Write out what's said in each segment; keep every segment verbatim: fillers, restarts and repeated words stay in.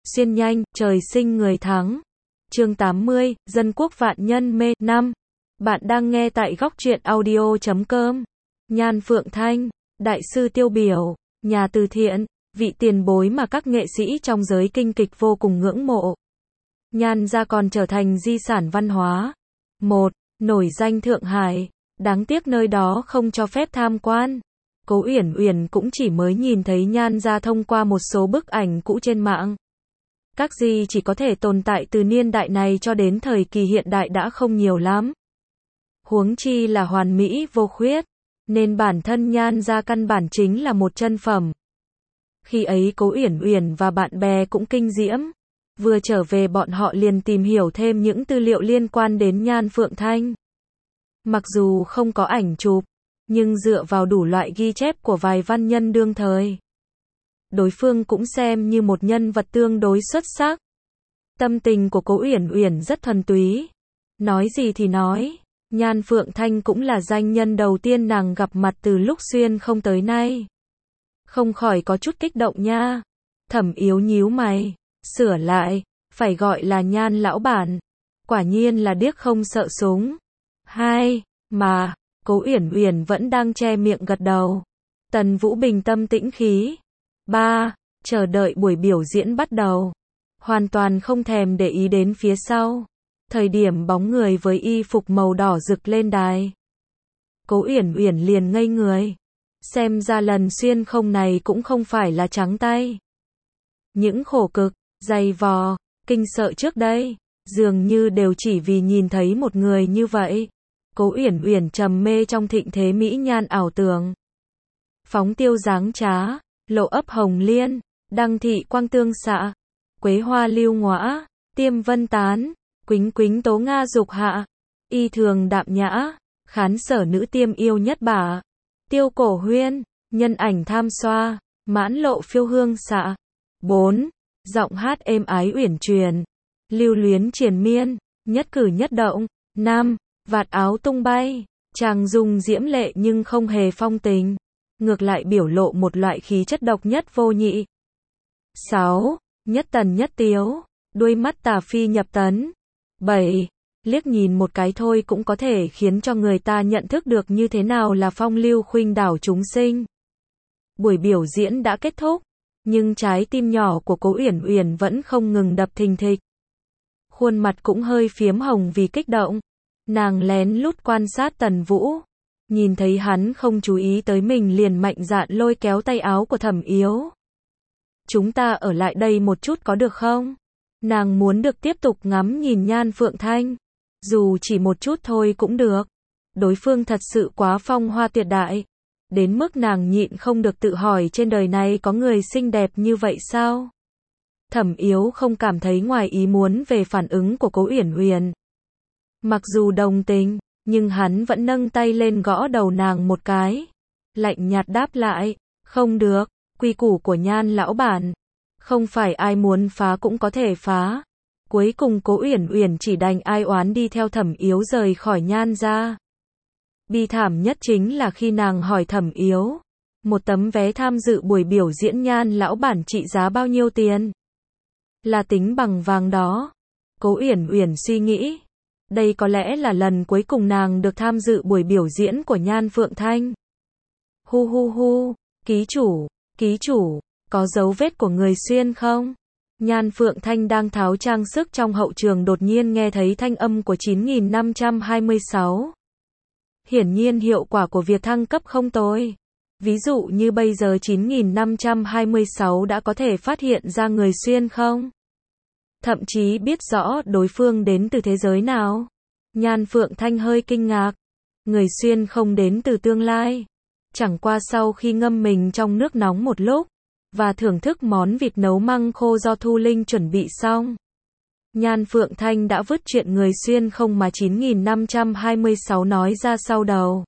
xuyên nhanh, trời sinh người thắng. Chương tám mươi, Dân quốc vạn nhân mê. năm. Bạn đang nghe tại góc truyện audio chấm com. Nhan Phượng Thanh, đại sư tiêu biểu, nhà từ thiện, vị tiền bối mà các nghệ sĩ trong giới kinh kịch vô cùng ngưỡng mộ. Nhan gia còn trở thành di sản văn hóa. một. Nổi danh Thượng Hải, đáng tiếc nơi đó không cho phép tham quan. Cố Uyển Uyển cũng chỉ mới nhìn thấy Nhan gia thông qua một số bức ảnh cũ trên mạng. Các gì chỉ có thể tồn tại từ niên đại này cho đến thời kỳ hiện đại đã không nhiều lắm. Huống chi là hoàn mỹ vô khuyết, nên bản thân Nhan gia căn bản chính là một chân phẩm. Khi ấy Cố Uyển Uyển và bạn bè cũng kinh diễm. Vừa trở về bọn họ liền tìm hiểu thêm những tư liệu liên quan đến Nhan Phượng Thanh. Mặc dù không có ảnh chụp, nhưng dựa vào đủ loại ghi chép của vài văn nhân đương thời, đối phương cũng xem như một nhân vật tương đối xuất sắc. Tâm tình của Cố Uyển Uyển rất thuần túy. Nói gì thì nói, Nhan Phượng Thanh cũng là danh nhân đầu tiên nàng gặp mặt từ lúc xuyên không tới nay. Không khỏi có chút kích động nha. Thẩm Yếu nhíu mày, sửa lại, phải gọi là Nhan lão bản. Quả nhiên là điếc không sợ súng. Hai, mà, Cố Uyển Uyển vẫn đang che miệng gật đầu. Tần Vũ bình tâm tĩnh khí. Ba, chờ đợi buổi biểu diễn bắt đầu. Hoàn toàn không thèm để ý đến phía sau. Thời điểm bóng người với y phục màu đỏ rực lên đài, Cố Uyển Uyển liền ngây người. Xem ra lần xuyên không này cũng không phải là trắng tay. Những khổ cực, dày vò, kinh sợ trước đây, dường như đều chỉ vì nhìn thấy một người như vậy. Cố Uyển Uyển trầm mê trong thịnh thế mỹ nhan ảo tưởng. Phóng tiêu dáng trá, lộ ấp hồng liên, đăng thị quang tương xạ, quế hoa lưu ngõa, tiêm vân tán, quýnh quýnh tố nga dục hạ, y thường đạm nhã, khán sở nữ tiêm yêu nhất bả. Tiêu cổ huyên, nhân ảnh tham xoa, mãn lộ phiêu hương xạ. Bốn. Giọng hát êm ái uyển chuyển, lưu luyến triền miên, nhất cử nhất động. Năm. Vạt áo tung bay, chàng dùng diễm lệ nhưng không hề phong tình, ngược lại biểu lộ một loại khí chất độc nhất vô nhị. Sáu. Nhất tần nhất tiếu, đuôi mắt tà phi nhập tấn. Bảy. Liếc nhìn một cái thôi cũng có thể khiến cho người ta nhận thức được như thế nào là phong lưu khuynh đảo chúng sinh. Buổi biểu diễn đã kết thúc, nhưng trái tim nhỏ của Cố Uyển Uyển vẫn không ngừng đập thình thịch. Khuôn mặt cũng hơi phiếm hồng vì kích động. Nàng lén lút quan sát Tần Vũ, nhìn thấy hắn không chú ý tới mình liền mạnh dạn lôi kéo tay áo của Thẩm Yếu. Chúng ta ở lại đây một chút có được không? Nàng muốn được tiếp tục ngắm nhìn Nhan Phượng Thanh. Dù chỉ một chút thôi cũng được. Đối phương thật sự quá phong hoa tuyệt đại. Đến mức nàng nhịn không được tự hỏi trên đời này có người xinh đẹp như vậy sao? Thẩm Yếu không cảm thấy ngoài ý muốn về phản ứng của Cố Uyển Uyển. Mặc dù đồng tình, nhưng hắn vẫn nâng tay lên gõ đầu nàng một cái. Lạnh nhạt đáp lại, không được, quy củ của Nhan lão bản. Không phải ai muốn phá cũng có thể phá. Cuối cùng Cố Uyển Uyển chỉ đành ai oán đi theo Thẩm Yếu rời khỏi Nhan gia. Bi thảm nhất chính là khi nàng hỏi Thẩm Yếu, một tấm vé tham dự buổi biểu diễn Nhan lão bản trị giá bao nhiêu tiền? Là tính bằng vàng đó. Cố Uyển Uyển suy nghĩ, đây có lẽ là lần cuối cùng nàng được tham dự buổi biểu diễn của Nhan Phượng Thanh. Hu hu hu, ký chủ, ký chủ, có dấu vết của người xuyên không? Nhan Phượng Thanh đang tháo trang sức trong hậu trường đột nhiên nghe thấy thanh âm của chín nghìn năm trăm hai mươi sáu. Hiển nhiên hiệu quả của việc thăng cấp không tồi. Ví dụ như bây giờ chín nghìn năm trăm hai mươi sáu đã có thể phát hiện ra người xuyên không? Thậm chí biết rõ đối phương đến từ thế giới nào. Nhan Phượng Thanh hơi kinh ngạc. Người xuyên không đến từ tương lai. Chẳng qua sau khi ngâm mình trong nước nóng một lúc, và thưởng thức món vịt nấu măng khô do Thu Linh chuẩn bị xong, Nhan Phượng Thanh đã vứt chuyện người xuyên không mà chín nghìn năm trăm hai mươi sáu nói ra sau đầu.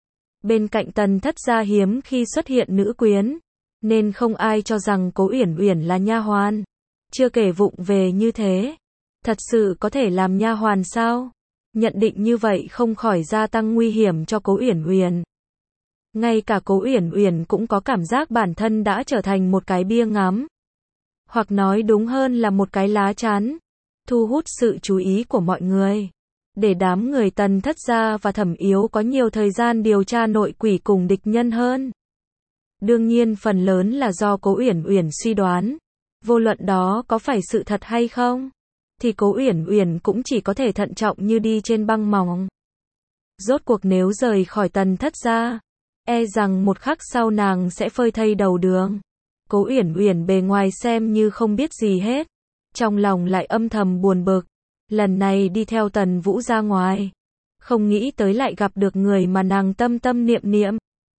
Bên cạnh Tần thất gia hiếm khi xuất hiện nữ quyến, nên không ai cho rằng Cố Uyển Uyển là nha hoàn. Chưa kể vụng về như thế, thật sự có thể làm nha hoàn sao? Nhận định như vậy không khỏi gia tăng nguy hiểm cho Cố Uyển Uyển. Ngay cả Cố Uyển Uyển cũng có cảm giác bản thân đã trở thành một cái bia ngắm. hoặc nói đúng hơn là một cái lá chắn, thu hút sự chú ý của mọi người. Để đám người Tần Thất Gia và Thẩm Yếu có nhiều thời gian điều tra nội quỷ cùng địch nhân hơn. Đương nhiên phần lớn là do Cố Uyển Uyển suy đoán. Vô luận đó có phải sự thật hay không, thì Cố Uyển Uyển cũng chỉ có thể thận trọng như đi trên băng mỏng. Rốt cuộc nếu rời khỏi Tần Thất Gia, e rằng một khắc sau nàng sẽ phơi thây đầu đường. Cố Uyển Uyển bề ngoài xem như không biết gì hết, trong lòng lại âm thầm buồn bực. Lần này đi theo Tần Vũ ra ngoài, không nghĩ tới lại gặp được người mà nàng tâm tâm niệm niệm.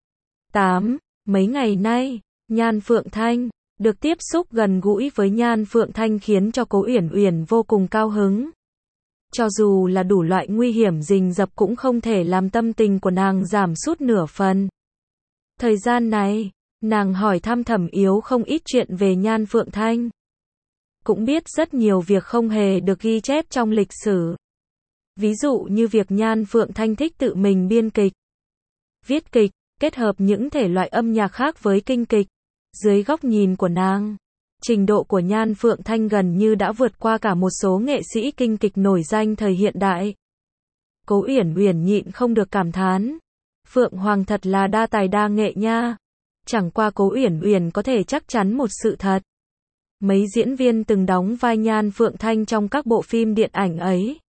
tám. Mấy ngày nay, Nhan Phượng Thanh, được tiếp xúc gần gũi với Nhan Phượng Thanh khiến cho Cố Uyển Uyển vô cùng cao hứng. Cho dù là đủ loại nguy hiểm rình rập cũng không thể làm tâm tình của nàng giảm sút nửa phần. Thời gian này, nàng hỏi thăm Thẩm Yếu không ít chuyện về Nhan Phượng Thanh. Cũng biết rất nhiều việc không hề được ghi chép trong lịch sử. Ví dụ như việc Nhan Phượng Thanh thích tự mình biên kịch, viết kịch, kết hợp những thể loại âm nhạc khác với kinh kịch. Dưới góc nhìn của nàng, trình độ của Nhan Phượng Thanh gần như đã vượt qua cả một số nghệ sĩ kinh kịch nổi danh thời hiện đại. Cố Uyển Uyển nhịn không được cảm thán, Phượng Hoàng thật là đa tài đa nghệ nha. Chẳng qua Cố Uyển Uyển có thể chắc chắn một sự thật. Mấy diễn viên từng đóng vai Nhan Phượng Thanh trong các bộ phim điện ảnh ấy,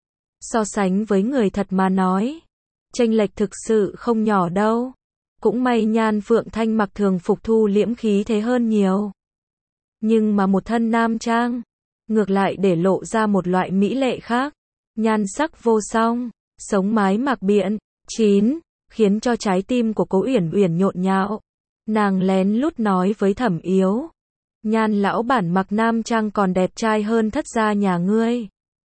so sánh với người thật mà nói, chênh lệch thực sự không nhỏ đâu. Cũng may Nhan Phượng Thanh mặc thường phục thu liễm khí thế hơn nhiều. Nhưng mà một thân nam trang, ngược lại để lộ ra một loại mỹ lệ khác. Nhan sắc vô song, sống mái mặc biện. chín. Khiến cho trái tim của Cố Uyển Uyển nhộn nhạo. Nàng lén lút nói với Thẩm Yếu, Nhan lão bản mặc nam trang còn đẹp trai hơn Thất gia nhà ngươi.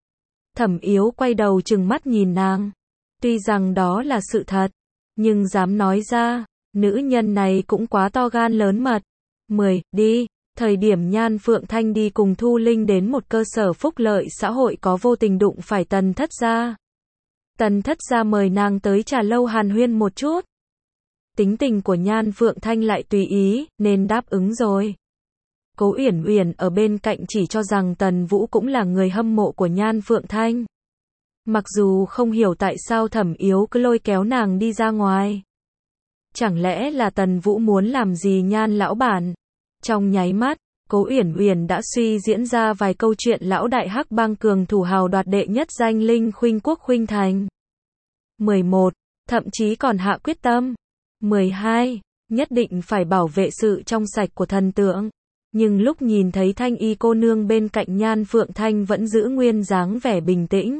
Thẩm Yếu quay đầu trừng mắt nhìn nàng. Tuy rằng đó là sự thật, nhưng dám nói ra, nữ nhân này cũng quá to gan lớn mật. mười. Đi. Thời điểm Nhan Phượng Thanh đi cùng Thu Linh đến một cơ sở phúc lợi xã hội có vô tình đụng phải Tần Thất Gia. Tần Thất Gia mời nàng tới trà lâu hàn huyên một chút. Tính tình của Nhan Phượng Thanh lại tùy ý, nên đáp ứng rồi. Cố Uyển Uyển ở bên cạnh chỉ cho rằng Tần Vũ cũng là người hâm mộ của Nhan Phượng Thanh. Mặc dù không hiểu tại sao Thẩm Yếu cứ lôi kéo nàng đi ra ngoài. Chẳng lẽ là Tần Vũ muốn làm gì Nhan lão bản? Trong nháy mắt, Cố Uyển Uyển đã suy diễn ra vài câu chuyện lão đại hắc bang cường thủ hào đoạt đệ nhất danh Linh Khuynh Quốc Khuynh Thành. mười một. Thậm chí còn hạ quyết tâm. mười hai. Nhất định phải bảo vệ sự trong sạch của thần tượng. Nhưng lúc nhìn thấy Thanh Y cô nương bên cạnh Nhan Phượng Thanh vẫn giữ nguyên dáng vẻ bình tĩnh.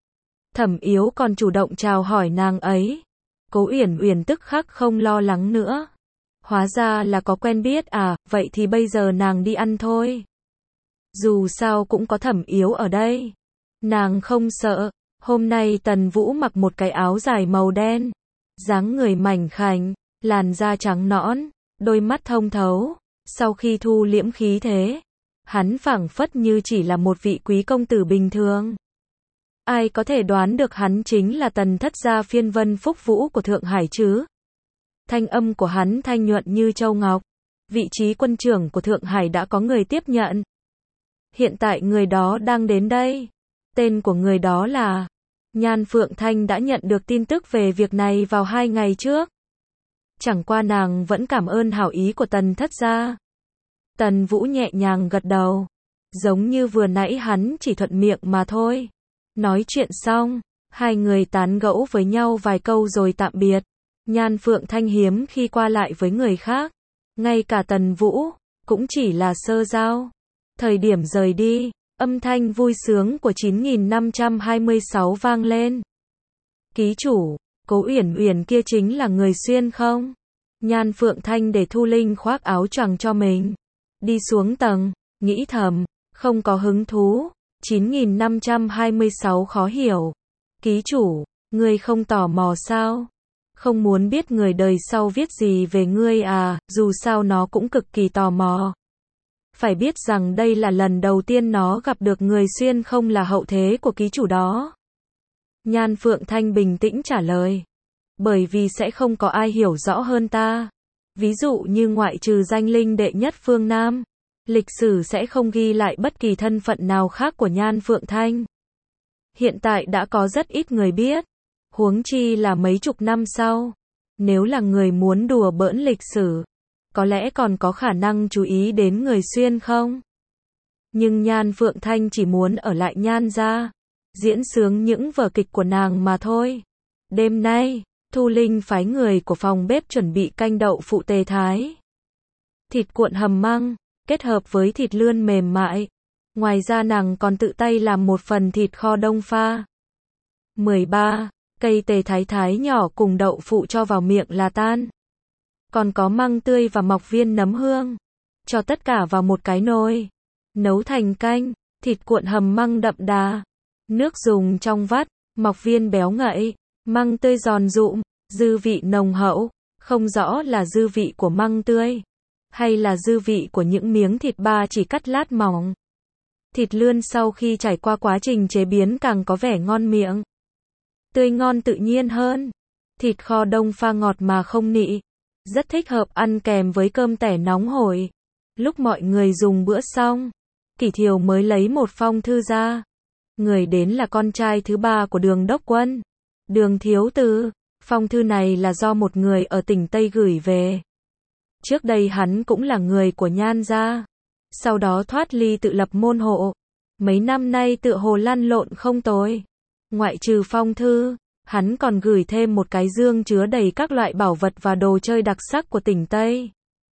Thẩm Yếu còn chủ động chào hỏi nàng ấy. Cố Uyển Uyển tức khắc không lo lắng nữa. Hóa ra là có quen biết à, vậy thì bây giờ nàng đi ăn thôi. Dù sao cũng có Thẩm Yếu ở đây. Nàng không sợ. Hôm nay Tần Vũ mặc một cái áo dài màu đen. Dáng người mảnh khảnh, làn da trắng nõn, đôi mắt thông thấu. Sau khi thu liễm khí thế, hắn phảng phất như chỉ là một vị quý công tử bình thường. Ai có thể đoán được hắn chính là Tần Thất Gia phiên vân phúc vũ của Thượng Hải chứ? Thanh âm của hắn thanh nhuận như châu ngọc. Vị trí quân trưởng của Thượng Hải đã có người tiếp nhận. Hiện tại người đó đang đến đây. Tên của người đó là... Nhan Phượng Thanh đã nhận được tin tức về việc này vào hai ngày trước. Chẳng qua nàng vẫn cảm ơn hảo ý của Tần Thất Gia. Tần Vũ nhẹ nhàng gật đầu. Giống như vừa nãy hắn chỉ thuận miệng mà thôi. Nói chuyện xong, hai người tán gẫu với nhau vài câu rồi tạm biệt. Nhan Phượng Thanh hiếm khi qua lại với người khác. Ngay cả Tần Vũ, cũng chỉ là sơ giao. Thời điểm rời đi, âm thanh vui sướng của chín nghìn năm trăm hai mươi sáu vang lên. Ký chủ, Cố Uyển Uyển kia chính là người xuyên không? Nhan Phượng Thanh để Thu Linh khoác áo choàng cho mình. Đi xuống tầng, nghĩ thầm, không có hứng thú. chín nghìn năm trăm hai mươi sáu khó hiểu. Ký chủ, ngươi không tò mò sao? Không muốn biết người đời sau viết gì về ngươi à, dù sao nó cũng cực kỳ tò mò. Phải biết rằng đây là lần đầu tiên nó gặp được người xuyên không là hậu thế của ký chủ đó. Nhan Phượng Thanh bình tĩnh trả lời. Bởi vì sẽ không có ai hiểu rõ hơn ta. Ví dụ như ngoại trừ danh linh đệ nhất phương Nam. Lịch sử sẽ không ghi lại bất kỳ thân phận nào khác của Nhan Phượng Thanh. Hiện tại đã có rất ít người biết, huống chi là mấy chục năm sau. Nếu là người muốn đùa bỡn lịch sử, có lẽ còn có khả năng chú ý đến người Xuyên không? Nhưng Nhan Phượng Thanh chỉ muốn ở lại Nhan gia, diễn sướng những vở kịch của nàng mà thôi. Đêm nay, Thu Linh phái người của phòng bếp chuẩn bị canh đậu phụ tề thái. Thịt cuộn hầm măng, kết hợp với thịt lươn mềm mại. Ngoài ra nàng còn tự tay làm một phần thịt kho đông pha. mười ba. Cây tề thái thái nhỏ cùng đậu phụ cho vào miệng là tan. Còn có măng tươi và mọc viên nấm hương. Cho tất cả vào một cái nồi. Nấu thành canh, thịt cuộn hầm măng đậm đà. Nước dùng trong vắt, mọc viên béo ngậy, măng tươi giòn rụm, dư vị nồng hậu. Không rõ là dư vị của măng tươi, hay là dư vị của những miếng thịt ba chỉ cắt lát mỏng. Thịt lươn sau khi trải qua quá trình chế biến càng có vẻ ngon miệng. Tươi ngon tự nhiên hơn. Thịt kho đông pha ngọt mà không nị. Rất thích hợp ăn kèm với cơm tẻ nóng hổi. Lúc mọi người dùng bữa xong, Kỷ Thiều mới lấy một phong thư ra. Người đến là con trai thứ ba của Đường Đốc Quân, Đường Thiếu Từ. Phong thư này là do một người ở tỉnh Tây gửi về. Trước đây hắn cũng là người của Nhan gia, sau đó thoát ly tự lập môn hộ. Mấy năm nay tựa hồ lăn lộn không tồi. Ngoại trừ phong thư, hắn còn gửi thêm một cái dương chứa đầy các loại bảo vật và đồ chơi đặc sắc của tỉnh Tây.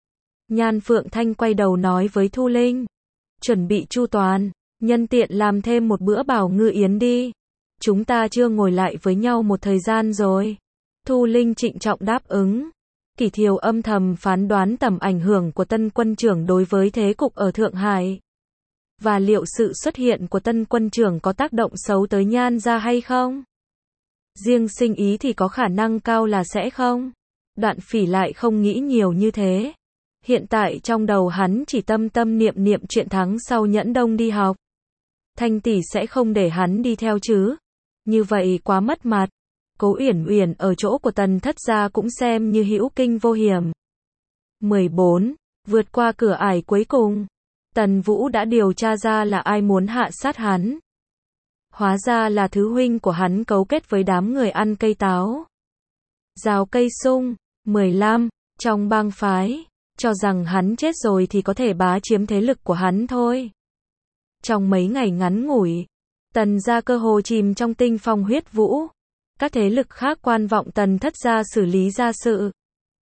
Nhan Phượng Thanh quay đầu nói với Thu Linh, chuẩn bị chu toàn, nhân tiện làm thêm một bữa bảo ngư yến đi. Chúng ta chưa ngồi lại với nhau một thời gian rồi. Thu Linh trịnh trọng đáp ứng. Kỷ Thiều âm thầm phán đoán tầm ảnh hưởng của tân quân trưởng đối với thế cục ở Thượng Hải. Và liệu sự xuất hiện của tân quân trưởng có tác động xấu tới Nhan gia hay không? Riêng Sinh Ý thì có khả năng cao là sẽ không. Đoạn Phỉ lại không nghĩ nhiều như thế. Hiện tại trong đầu hắn chỉ tâm tâm niệm niệm chuyện tháng sau Nhẫn Đông đi học. Thanh tỷ sẽ không để hắn đi theo chứ? Như vậy quá mất mặt. Cố Uyển Uyển ở chỗ của Tần thất gia cũng xem như hữu kinh vô hiểm. mười bốn. Vượt qua cửa ải cuối cùng, Tần Vũ đã điều tra ra là ai muốn hạ sát hắn. Hóa ra là thứ huynh của hắn cấu kết với đám người ăn cây táo, rào cây sung. mười lăm. Trong bang phái, cho rằng hắn chết rồi thì có thể bá chiếm thế lực của hắn thôi. Trong mấy ngày ngắn ngủi, Tần gia cơ hồ chìm trong tinh phong huyết vũ. Các thế lực khác quan vọng Tần thất gia xử lý gia sự.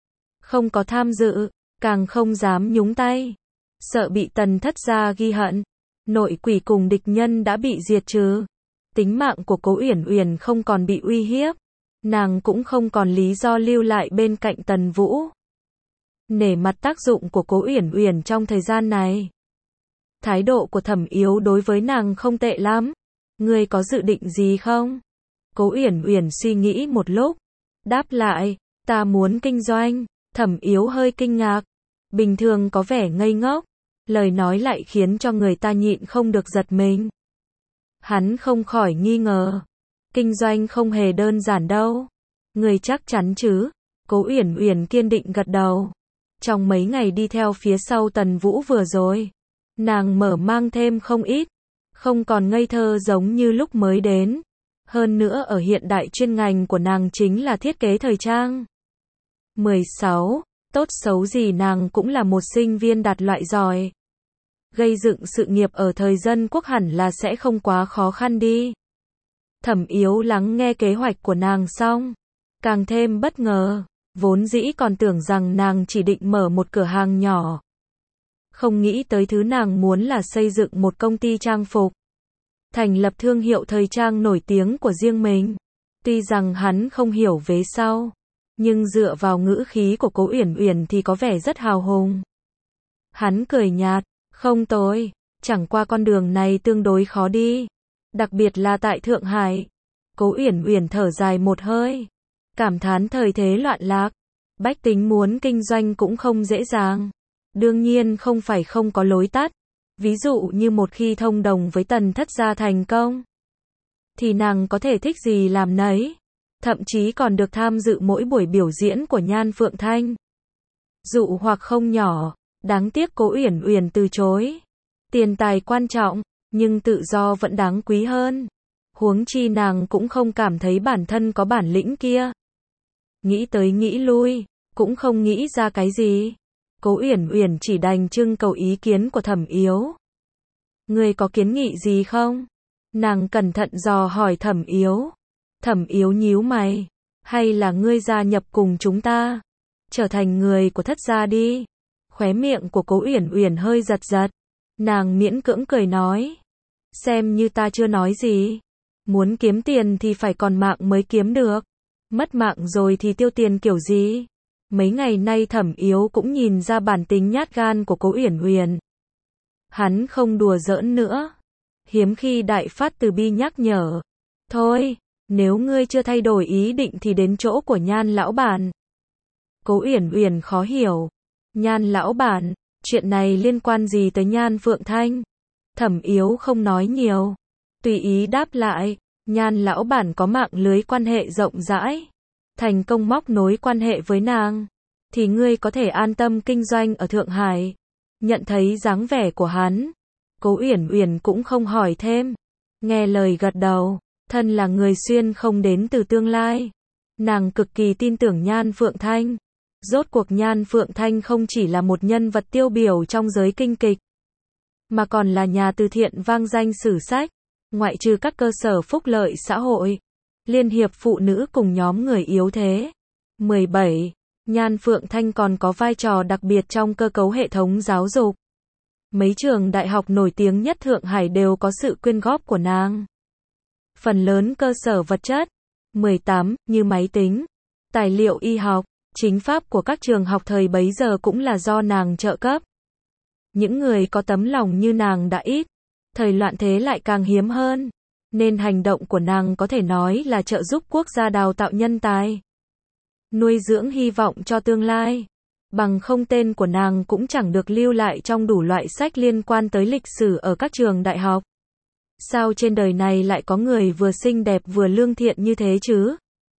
Không có tham dự, càng không dám nhúng tay. Sợ bị Tần thất gia ghi hận. Nội quỷ cùng địch nhân đã bị diệt trừ. Tính mạng của Cố Uyển Uyển không còn bị uy hiếp. Nàng cũng không còn lý do lưu lại bên cạnh Tần Vũ. Nể mặt tác dụng của Cố Uyển Uyển trong thời gian này. Thái độ của Thẩm Yếu đối với nàng không tệ lắm. Ngươi có dự định gì không? Cố Uyển Uyển suy nghĩ một lúc, đáp lại, ta muốn kinh doanh. Thẩm Yếu hơi kinh ngạc, bình thường có vẻ ngây ngốc, lời nói lại khiến cho người ta nhịn không được giật mình. Hắn không khỏi nghi ngờ, kinh doanh không hề đơn giản đâu. Người chắc chắn chứ? Cố Uyển Uyển kiên định gật đầu. Trong mấy ngày đi theo phía sau Tần Vũ vừa rồi, nàng mở mang thêm không ít, không còn ngây thơ giống như lúc mới đến. Hơn nữa ở hiện đại chuyên ngành của nàng chính là thiết kế thời trang. mười sáu. Tốt xấu gì nàng cũng là một sinh viên đạt loại giỏi. Gây dựng sự nghiệp ở thời dân quốc hẳn là sẽ không quá khó khăn đi. Thẩm Yếu lắng nghe kế hoạch của nàng xong, càng thêm bất ngờ, vốn dĩ còn tưởng rằng nàng chỉ định mở một cửa hàng nhỏ. Không nghĩ tới thứ nàng muốn là xây dựng một công ty trang phục. Thành lập thương hiệu thời trang nổi tiếng của riêng mình. Tuy rằng hắn không hiểu vế sau, nhưng dựa vào ngữ khí của Cố Uyển Uyển thì có vẻ rất hào hùng. Hắn cười nhạt, không tồi, chẳng qua con đường này tương đối khó đi. Đặc biệt là tại Thượng Hải. Cố Uyển Uyển thở dài một hơi, cảm thán thời thế loạn lạc. Bách tính muốn kinh doanh cũng không dễ dàng. Đương nhiên không phải không có lối tắt. Ví dụ như một khi thông đồng với Tần thất gia thành công, thì nàng có thể thích gì làm nấy. Thậm chí còn được tham dự mỗi buổi biểu diễn của Nhan Phượng Thanh. Dụ hoặc không nhỏ, Đáng tiếc Cố Uyển Uyển từ chối. Tiền tài quan trọng, nhưng tự do vẫn đáng quý hơn. Huống chi nàng cũng không cảm thấy bản thân có bản lĩnh kia. Nghĩ tới nghĩ lui, cũng không nghĩ ra cái gì. Cố Uyển Uyển chỉ đành trưng cầu ý kiến của Thẩm Yếu. Ngươi có kiến nghị gì không? Nàng cẩn thận dò hỏi Thẩm Yếu. Thẩm Yếu nhíu mày. Hay là ngươi gia nhập cùng chúng ta? Trở thành người của Thất gia đi. Khóe miệng của Cố Uyển Uyển hơi giật giật. Nàng miễn cưỡng cười nói. Xem như ta chưa nói gì. Muốn kiếm tiền thì phải còn mạng mới kiếm được. Mất mạng rồi thì tiêu tiền kiểu gì? Mấy ngày nay Thẩm Yếu cũng nhìn ra bản tính nhát gan của Cố Uyển Uyển. Hắn không đùa giỡn nữa. Hiếm khi Đại Phát từ bi nhắc nhở. Thôi, nếu ngươi chưa thay đổi ý định thì đến chỗ của Nhan lão bản. Cố Uyển Uyển khó hiểu. Nhan lão bản, chuyện này liên quan gì tới Nhan Phượng Thanh? Thẩm Yếu không nói nhiều. Tùy ý đáp lại. Nhan lão bản có mạng lưới quan hệ rộng rãi. Thành công móc nối quan hệ với nàng. Thì ngươi có thể an tâm kinh doanh ở Thượng Hải. Nhận thấy dáng vẻ của hắn. Cố Uyển Uyển cũng không hỏi thêm. Nghe lời gật đầu. Thân là người xuyên không đến từ tương lai. Nàng cực kỳ tin tưởng Nhan Phượng Thanh. Rốt cuộc Nhan Phượng Thanh không chỉ là một nhân vật tiêu biểu trong giới kinh kịch. Mà còn là nhà từ thiện vang danh sử sách. Ngoại trừ các cơ sở phúc lợi xã hội, Liên hiệp phụ nữ cùng nhóm người yếu thế. mười bảy. Nhan Phượng Thanh còn có vai trò đặc biệt trong cơ cấu hệ thống giáo dục. Mấy trường đại học nổi tiếng nhất Thượng Hải đều có sự quyên góp của nàng. Phần lớn cơ sở vật chất. mười tám. Như máy tính, tài liệu y học, chính pháp của các trường học thời bấy giờ cũng là do nàng trợ cấp. Những người có tấm lòng như nàng đã ít. Thời loạn thế lại càng hiếm hơn. Nên hành động của nàng có thể nói là trợ giúp quốc gia đào tạo nhân tài. Nuôi dưỡng hy vọng cho tương lai. Bằng không tên của nàng cũng chẳng được lưu lại trong đủ loại sách liên quan tới lịch sử ở các trường đại học. Sao trên đời này lại có người vừa xinh đẹp vừa lương thiện như thế chứ?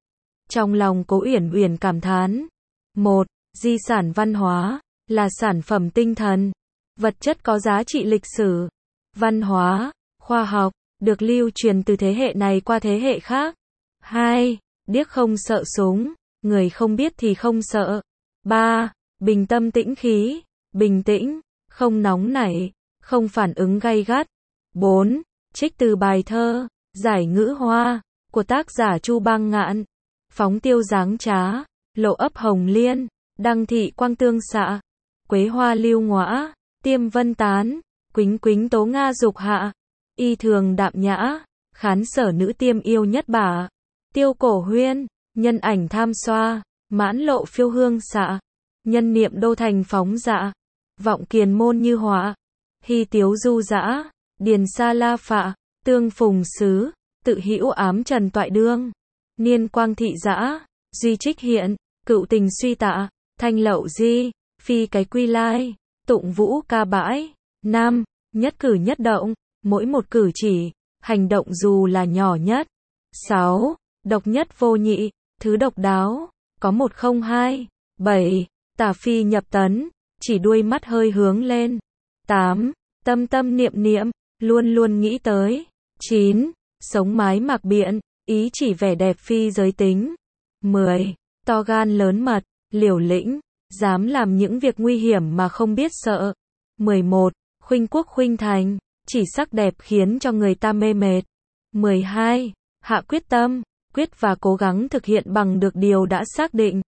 Trong lòng Cố Uyển Uyển cảm thán. Một. Di sản văn hóa là sản phẩm tinh thần. Vật chất có giá trị lịch sử. Văn hóa, khoa học, được lưu truyền từ thế hệ này qua thế hệ khác. Hai. Điếc không sợ súng, người không biết thì không sợ. Ba. Bình tâm tĩnh khí, bình tĩnh, không nóng nảy, không phản ứng gay gắt. Bốn. Trích từ bài thơ, Giải ngữ hoa, của tác giả Chu Bang Ngạn. Phóng tiêu dáng trá, lộ ấp hồng liên, đăng thị quang tương xạ, quế hoa lưu ngõa, tiêm vân tán. Quýnh quýnh tố Nga dục hạ, y thường đạm nhã, khán sở nữ tiêm yêu nhất bả. Tiêu cổ huyên, nhân ảnh tham xoa, mãn lộ phiêu hương xạ, nhân niệm đô thành phóng dạ. Vọng kiền môn như họa, hy tiếu du dã, điền sa la phạ, tương phùng xứ, tự hữu ám trần toại đương. Niên quang thị dã, duy trích hiện, cựu tình suy tạ, thanh lậu di, phi cái quy lai, tụng vũ ca bãi. Năm. Nhất cử nhất động, mỗi một cử chỉ, hành động dù là nhỏ nhất. Sáu. Độc nhất vô nhị, thứ độc đáo, có một không hai. Bảy. Tả phi nhập tấn, chỉ đuôi mắt hơi hướng lên. Tám. Tâm tâm niệm niệm, luôn luôn nghĩ tới. Chín. Sống mái mặc biện, ý chỉ vẻ đẹp phi giới tính. Mười. To gan lớn mật, liều lĩnh, dám làm những việc nguy hiểm mà không biết sợ. Mười một. Khuynh quốc khuynh thành, chỉ sắc đẹp khiến cho người ta mê mệt. Mười hai. Hạ quyết tâm, quyết và cố gắng thực hiện bằng được điều đã xác định.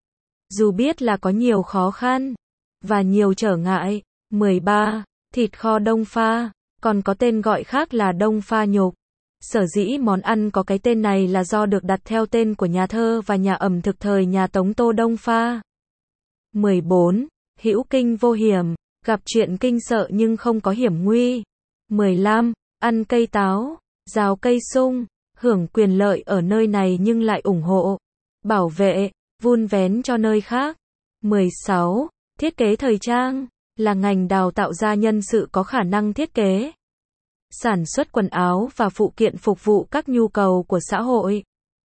Dù biết là có nhiều khó khăn và nhiều trở ngại. Mười ba. Thịt kho Đông Pha, còn có tên gọi khác là Đông Pha nhục. Sở dĩ món ăn có cái tên này là do được đặt theo tên của nhà thơ và nhà ẩm thực thời nhà Tống Tô Đông Pha. Mười bốn. Hữu kinh vô hiểm, gặp chuyện kinh sợ nhưng không có hiểm nguy. Mười lăm. Ăn cây táo, rào cây sung, hưởng quyền lợi ở nơi này nhưng lại ủng hộ, bảo vệ, vun vén cho nơi khác. Mười sáu. Thiết kế thời trang, là ngành đào tạo ra nhân sự có khả năng thiết kế, sản xuất quần áo và phụ kiện phục vụ các nhu cầu của xã hội.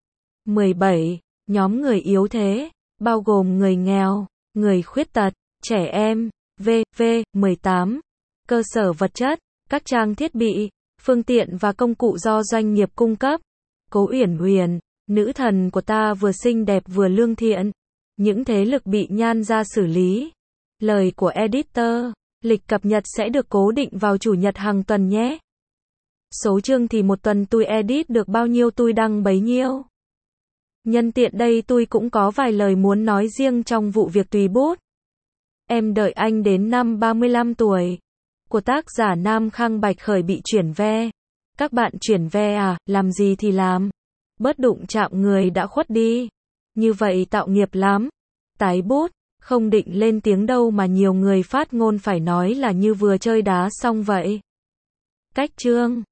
Mười bảy. Nhóm người yếu thế, bao gồm người nghèo, người khuyết tật, trẻ em, vê vê mười tám. Cơ sở vật chất, các trang thiết bị, phương tiện và công cụ do doanh nghiệp cung cấp. Cố Uyển Huyền, nữ thần của ta vừa xinh đẹp vừa lương thiện. Những thế lực bị nhan ra xử lý. Lời của editor, lịch cập nhật sẽ được cố định vào chủ nhật hàng tuần nhé. Số chương thì một tuần tôi edit được bao nhiêu tôi đăng bấy nhiêu. Nhân tiện đây tôi cũng có vài lời muốn nói riêng trong vụ việc tùy bút. Em đợi anh đến năm ba mươi lăm tuổi. Của tác giả Nam Khang Bạch Khởi bị chuyển ve. Các bạn chuyển ve à, làm gì thì làm. Bớt đụng chạm người đã khuất đi. Như vậy tạo nghiệp lắm. Tái bút, không định lên tiếng đâu mà nhiều người phát ngôn phải nói là như vừa chơi đá xong vậy. Cách chương